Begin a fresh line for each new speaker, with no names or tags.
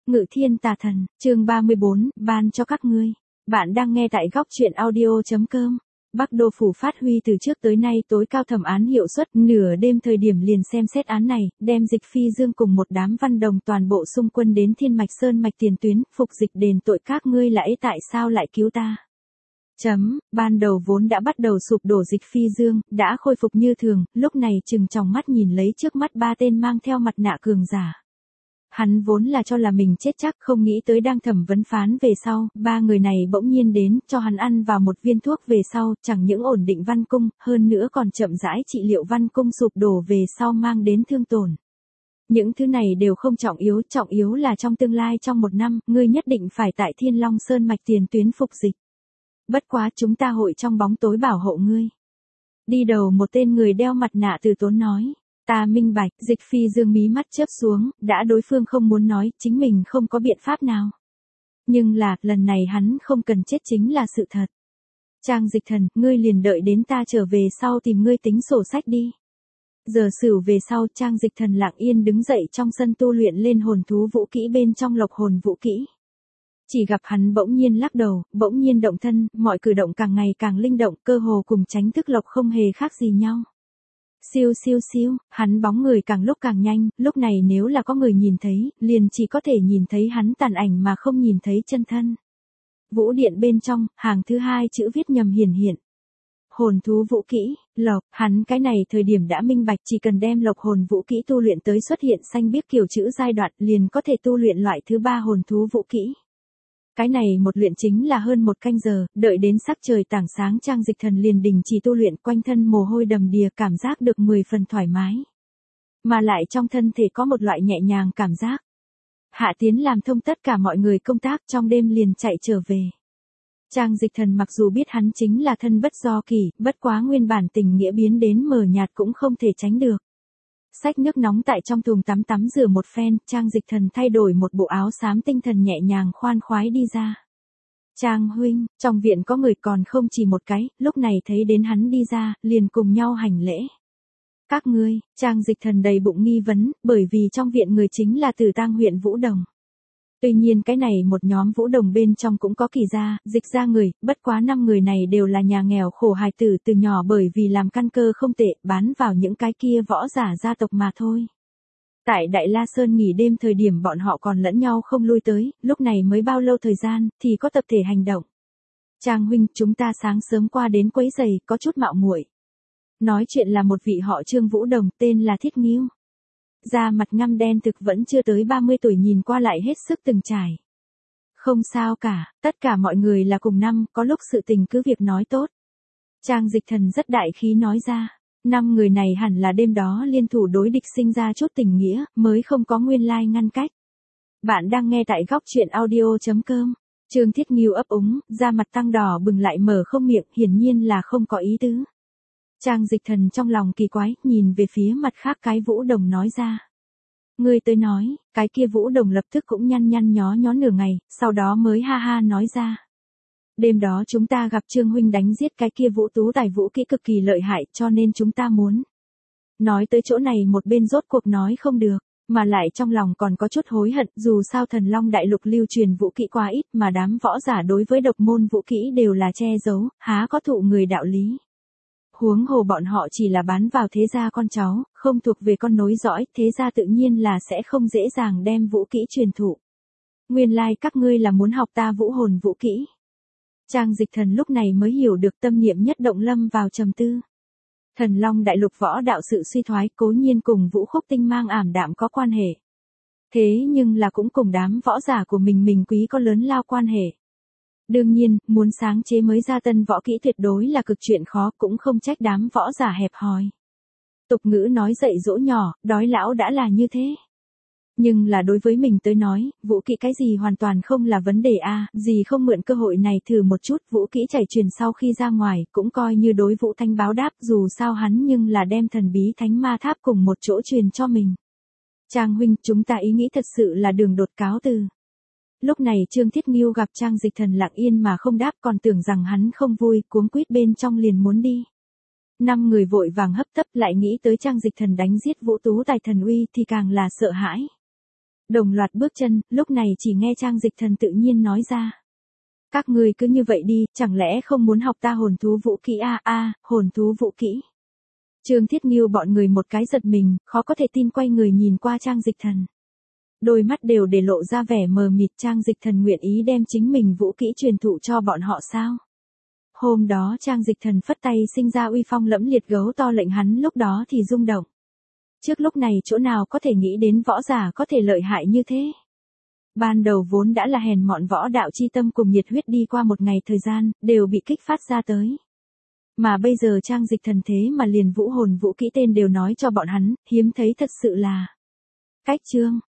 Ngự thiên tà thần, chương 34, ban cho các ngươi. Bạn đang nghe tại góc truyện audio.com. Bắc Đô phủ phát huy từ trước tới nay tối cao thẩm án hiệu suất, nửa đêm thời điểm liền xem xét án này, đem Dịch Phi Dương cùng một đám văn đồng toàn bộ xung quân đến Thiên Mạch Sơn mạch tiền tuyến, phục dịch đền tội các ngươi lẫy tại sao lại cứu ta. Ban đầu vốn đã bắt đầu sụp đổ Dịch Phi Dương, đã khôi phục như thường, lúc này chừng tròng mắt nhìn lấy trước mắt ba tên mang theo mặt nạ cường giả. Hắn vốn là cho là mình chết chắc, không nghĩ tới đang thẩm vấn phán về sau, ba người này bỗng nhiên đến, cho hắn ăn vào một viên thuốc về sau, chẳng những ổn định văn cung, hơn nữa còn chậm rãi trị liệu văn cung sụp đổ về sau mang đến thương tổn. Những thứ này đều không trọng yếu là trong tương lai trong một năm, ngươi nhất định phải tại Thiên Long Sơn mạch tiền tuyến phục dịch. Bất quá chúng ta hội trong bóng tối bảo hộ ngươi. Đi đầu một tên người đeo mặt nạ từ tốn nói. Ta minh bạch, Dịch Phi Dương mí mắt chớp xuống, đã đối phương không muốn nói, chính mình không có biện pháp nào. Nhưng là, lần này hắn không cần chết chính là sự thật. Trang Dịch Thần, ngươi liền đợi đến ta trở về sau tìm ngươi tính sổ sách đi. Giờ sửu về sau, Trang Dịch Thần lặng yên đứng dậy trong sân tu luyện lên hồn thú vũ kỹ bên trong lộc hồn vũ kỹ. Chỉ gặp hắn bỗng nhiên lắc đầu, bỗng nhiên động thân, mọi cử động càng ngày càng linh động, cơ hồ cùng tránh thức lộc không hề khác gì nhau. Siêu siêu siêu, hắn bóng người càng lúc càng nhanh, lúc này nếu là có người nhìn thấy, liền chỉ có thể nhìn thấy hắn tàn ảnh mà không nhìn thấy chân thân. Vũ điện bên trong, hàng thứ hai chữ viết nhầm hiển hiện. Hồn thú vũ kỹ, lộc, hắn cái này thời điểm đã minh bạch chỉ cần đem lộc hồn vũ kỹ tu luyện tới xuất hiện xanh biếc kiểu chữ giai đoạn liền có thể tu luyện loại thứ ba hồn thú vũ kỹ. Cái này một luyện chính là hơn một canh giờ, đợi đến sắc trời tảng sáng Trang Dịch Thần liền đình chỉ tu luyện, quanh thân mồ hôi đầm đìa, cảm giác được 10 phần thoải mái. Mà lại trong thân thể có một loại nhẹ nhàng cảm giác. Hạ Tiến làm thông tất cả mọi người công tác trong đêm liền chạy trở về. Trang Dịch Thần mặc dù biết hắn chính là thân bất do kỳ, bất quá nguyên bản tình nghĩa biến đến mờ nhạt cũng không thể tránh được. Xách nước nóng tại trong thùng tắm tắm rửa một phen, Trang Dịch Thần thay đổi một bộ áo xám tinh thần nhẹ nhàng khoan khoái đi ra. Trang huynh, trong viện có người còn không chỉ một cái, lúc này thấy đến hắn đi ra, liền cùng nhau hành lễ. Các ngươi, Trang Dịch Thần đầy bụng nghi vấn, bởi vì trong viện người chính là Tử Tang huyện Vũ Đồng. Tuy nhiên cái này một nhóm Vũ Đồng bên trong cũng có Kỳ gia, Dịch gia người, bất quá 5 người này đều là nhà nghèo khổ hài tử từ nhỏ bởi vì làm căn cơ không tệ, bán vào những cái kia võ giả gia tộc mà thôi. Tại Đại La Sơn nghỉ đêm thời điểm bọn họ còn lẫn nhau không lui tới, lúc này mới bao lâu thời gian, thì có tập thể hành động. Trang huynh, chúng ta sáng sớm qua đến quấy giày, có chút mạo muội. Nói chuyện là một vị họ Trương Vũ Đồng, tên là Thiết Nghiêu. Da mặt ngăm đen thực vẫn chưa tới 30 tuổi, nhìn qua lại hết sức từng trải. Không sao cả, tất cả mọi người là cùng năm, có lúc sự tình cứ việc nói tốt. Trang Dịch Thần rất đại khí nói ra, 5 người này hẳn là đêm đó liên thủ đối địch sinh ra chút tình nghĩa, mới không có nguyên lai ngăn cách. Bạn đang nghe tại góc truyện audio.com. Trương Thiết Nghiêu ấp úng, da mặt tăng đỏ bừng lại mở không miệng, hiển nhiên là không có ý tứ. Trang Dịch Thần trong lòng kỳ quái, nhìn về phía mặt khác cái Vũ Đồng nói ra. Ngươi tới nói, cái kia Vũ Đồng lập tức cũng nhăn nhó nửa ngày, sau đó mới ha ha nói ra. Đêm đó chúng ta gặp Trương huynh đánh giết cái kia Vũ Tú tài vũ kỹ cực kỳ lợi hại, cho nên chúng ta muốn. Nói tới chỗ này một bên rốt cuộc nói không được, mà lại trong lòng còn có chút hối hận, dù sao Thần Long đại lục lưu truyền vũ kỹ quá ít, mà đám võ giả đối với độc môn vũ kỹ đều là che giấu, há có thụ người đạo lý. Huống hồ bọn họ chỉ là bán vào thế gia con cháu, không thuộc về con nối dõi, thế gia tự nhiên là sẽ không dễ dàng đem vũ kỹ truyền thụ. Nguyên lai các ngươi là muốn học ta vũ hồn vũ kỹ. Trang Dịch Thần lúc này mới hiểu được, tâm niệm nhất động lâm vào trầm tư. Thần Long đại lục võ đạo sự suy thoái cố nhiên cùng Vũ Khúc Tinh mang ảm đạm có quan hệ. Thế nhưng là cũng cùng đám võ giả của mình quý có lớn lao quan hệ. Đương nhiên, muốn sáng chế mới ra tân võ kỹ tuyệt đối là cực chuyện khó, cũng không trách đám võ giả hẹp hòi. Tục ngữ nói dạy dỗ nhỏ, đói lão đã là như thế. Nhưng là đối với mình tới nói, vũ kỹ cái gì hoàn toàn không là vấn đề a, gì không mượn cơ hội này thử một chút, vũ kỹ chảy truyền sau khi ra ngoài, cũng coi như đối Vũ Thanh báo đáp, dù sao hắn nhưng là đem thần bí thánh ma tháp cùng một chỗ truyền cho mình. Trang huynh, chúng ta ý nghĩ thật sự là đường đột cáo từ. Lúc này Trương Thiết Nghiêu gặp Trang Dịch Thần lặng yên mà không đáp, còn tưởng rằng hắn không vui, cuống quýt bên trong liền muốn đi. 5 người vội vàng hấp tấp lại nghĩ tới Trang Dịch Thần đánh giết Vũ Tú tài thần uy thì càng là sợ hãi. Đồng loạt bước chân, lúc này chỉ nghe Trang Dịch Thần tự nhiên nói ra. Các ngươi cứ như vậy đi, chẳng lẽ không muốn học ta hồn thú vũ kỹ hồn thú vũ kỹ. Trương Thiết Nghiêu bọn người một cái giật mình, khó có thể tin quay người nhìn qua Trang Dịch Thần. Đôi mắt đều để lộ ra vẻ mờ mịt. Trang Dịch Thần nguyện ý đem chính mình vũ kỹ truyền thụ cho bọn họ sao? Hôm đó Trang Dịch Thần phất tay sinh ra uy phong lẫm liệt gấu to lệnh hắn lúc đó thì rung động. Trước lúc này chỗ nào có thể nghĩ đến võ giả có thể lợi hại như thế. Ban đầu vốn đã là hèn mọn võ đạo chi tâm cùng nhiệt huyết đi qua một ngày thời gian, đều bị kích phát ra tới. Mà bây giờ Trang Dịch Thần thế mà liền vũ hồn vũ kỹ tên đều nói cho bọn hắn, hiếm thấy thật sự là. Cách chương.